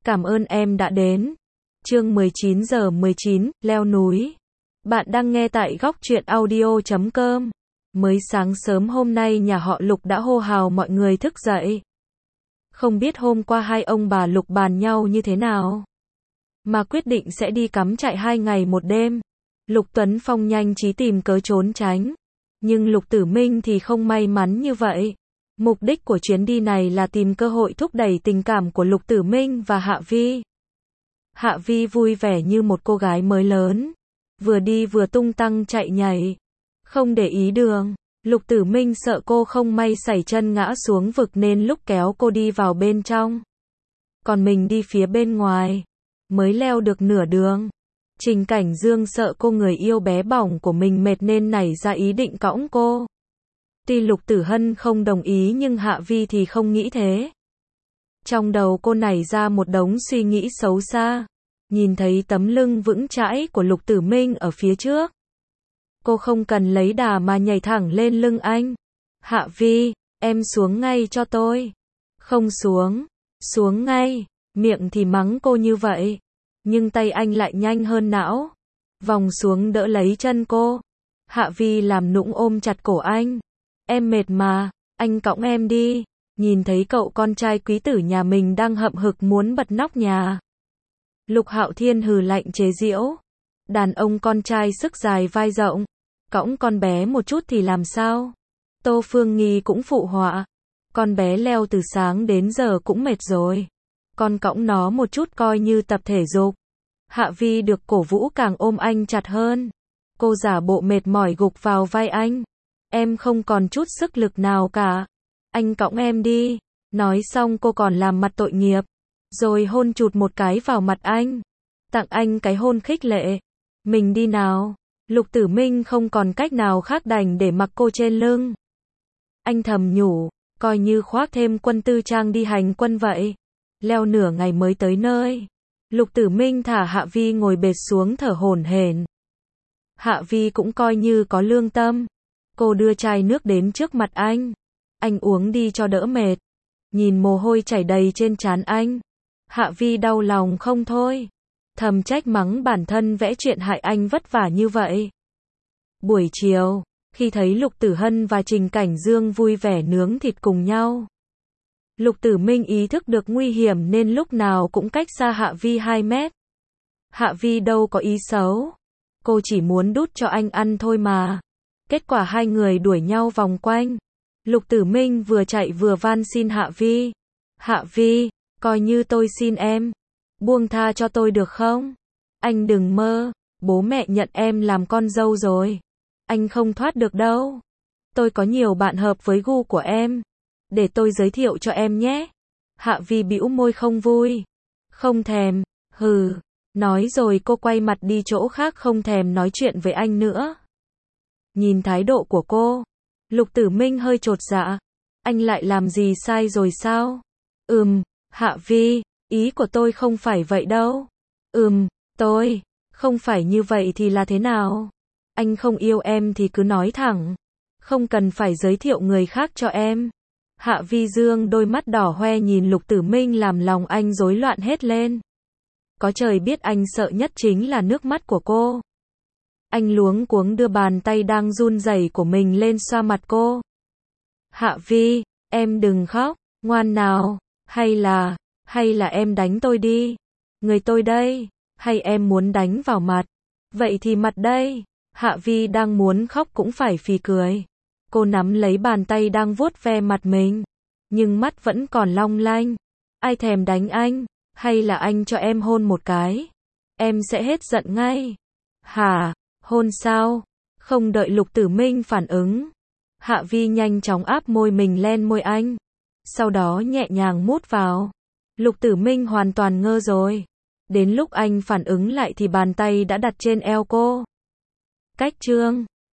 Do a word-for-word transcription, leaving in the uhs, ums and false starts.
Cảm ơn em đã đến. Chương mười chín giờ mười chín, leo núi. Bạn đang nghe tại góc truyện audio chấm com. Mới sáng sớm hôm nay nhà họ Lục đã hô hào mọi người thức dậy. Không biết hôm qua hai ông bà Lục bàn nhau như thế nào, mà quyết định sẽ đi cắm trại hai ngày một đêm. Lục Tuấn Phong nhanh trí tìm cớ trốn tránh. Nhưng Lục Tử Minh thì không may mắn như vậy. Mục đích của chuyến đi này là tìm cơ hội thúc đẩy tình cảm của Lục Tử Minh và Hạ Vi. Hạ Vi vui vẻ như một cô gái mới lớn. Vừa đi vừa tung tăng chạy nhảy. Không để ý đường. Lục Tử Minh sợ cô không may sẩy chân ngã xuống vực nên lúc kéo cô đi vào bên trong. Còn mình đi phía bên ngoài. Mới leo được nửa đường. Trình Cảnh Dương sợ cô người yêu bé bỏng của mình mệt nên nảy ra ý định cõng cô. Tuy Lục Tử Hân không đồng ý nhưng Hạ Vi thì không nghĩ thế. Trong đầu cô nảy ra một đống suy nghĩ xấu xa. Nhìn thấy tấm lưng vững chãi của Lục Tử Minh ở phía trước. Cô không cần lấy đà mà nhảy thẳng lên lưng anh. Hạ Vi, em xuống ngay cho tôi. Không xuống, xuống ngay. Miệng thì mắng cô như vậy. Nhưng tay anh lại nhanh hơn não. Vòng xuống đỡ lấy chân cô. Hạ Vi làm nũng ôm chặt cổ anh. Em mệt mà, anh cõng em đi. Nhìn thấy cậu con trai quý tử nhà mình đang hậm hực muốn bật nóc nhà. Lục Hạo Thiên hừ lạnh chế giễu. Đàn ông con trai sức dài vai rộng. Cõng con bé một chút thì làm sao? Tô Phương Nghi cũng phụ họa. Con bé leo từ sáng đến giờ cũng mệt rồi. Con cõng nó một chút coi như tập thể dục. Hạ Vi được cổ vũ càng ôm anh chặt hơn. Cô giả bộ mệt mỏi gục vào vai anh. Em không còn chút sức lực nào cả. Anh cõng em đi. Nói xong cô còn làm mặt tội nghiệp. Rồi hôn chụt một cái vào mặt anh. Tặng anh cái hôn khích lệ. Mình đi nào. Lục Tử Minh không còn cách nào khác đành để mặc cô trên lưng. Anh thầm nhủ. Coi như khoác thêm quân tư trang đi hành quân vậy. Leo nửa ngày mới tới nơi. Lục Tử Minh thả Hạ Vi ngồi bệt xuống thở hổn hển. Hạ Vi cũng coi như có lương tâm. Cô đưa chai nước đến trước mặt anh. Anh uống đi cho đỡ mệt. Nhìn mồ hôi chảy đầy trên trán anh. Hạ Vi đau lòng không thôi. Thầm trách mắng bản thân vẽ chuyện hại anh vất vả như vậy. Buổi chiều, khi thấy Lục Tử Hân và Trình Cảnh Dương vui vẻ nướng thịt cùng nhau. Lục Tử Minh ý thức được nguy hiểm nên lúc nào cũng cách xa Hạ Vi hai mét. Hạ Vi đâu có ý xấu. Cô chỉ muốn đút cho anh ăn thôi mà. Kết quả hai người đuổi nhau vòng quanh. Lục Tử Minh vừa chạy vừa van xin Hạ Vi. Hạ Vi, coi như tôi xin em. Buông tha cho tôi được không? Anh đừng mơ. Bố mẹ nhận em làm con dâu rồi. Anh không thoát được đâu. Tôi có nhiều bạn hợp với gu của em. Để tôi giới thiệu cho em nhé. Hạ Vi bĩu môi không vui. Không thèm. Hừ. Nói rồi cô quay mặt đi chỗ khác không thèm nói chuyện với anh nữa. Nhìn thái độ của cô. Lục Tử Minh hơi chột dạ. Anh lại làm gì sai rồi sao? Ừm, Hạ Vi, ý của tôi không phải vậy đâu. Ừm, tôi, không phải như vậy thì là thế nào? Anh không yêu em thì cứ nói thẳng. Không cần phải giới thiệu người khác cho em. Hạ Vi dương đôi mắt đỏ hoe nhìn Lục Tử Minh làm lòng anh rối loạn hết lên. Có trời biết anh sợ nhất chính là nước mắt của cô. Anh luống cuống đưa bàn tay đang run rẩy của mình lên xoa mặt cô. Hạ Vi, em đừng khóc, ngoan nào, hay là, hay là em đánh tôi đi. Người tôi đây, hay em muốn đánh vào mặt. Vậy thì mặt đây. Hạ Vi đang muốn khóc cũng phải phì cười. Cô nắm lấy bàn tay đang vuốt ve mặt mình. Nhưng mắt vẫn còn long lanh. Ai thèm đánh anh, hay là anh cho em hôn một cái. Em sẽ hết giận ngay. Hả? Hôn sao? Không đợi Lục Tử Minh phản ứng. Hạ Vi nhanh chóng áp môi mình lên môi anh. Sau đó nhẹ nhàng mút vào. Lục Tử Minh hoàn toàn ngơ rồi. Đến lúc anh phản ứng lại thì bàn tay đã đặt trên eo cô. Cách chương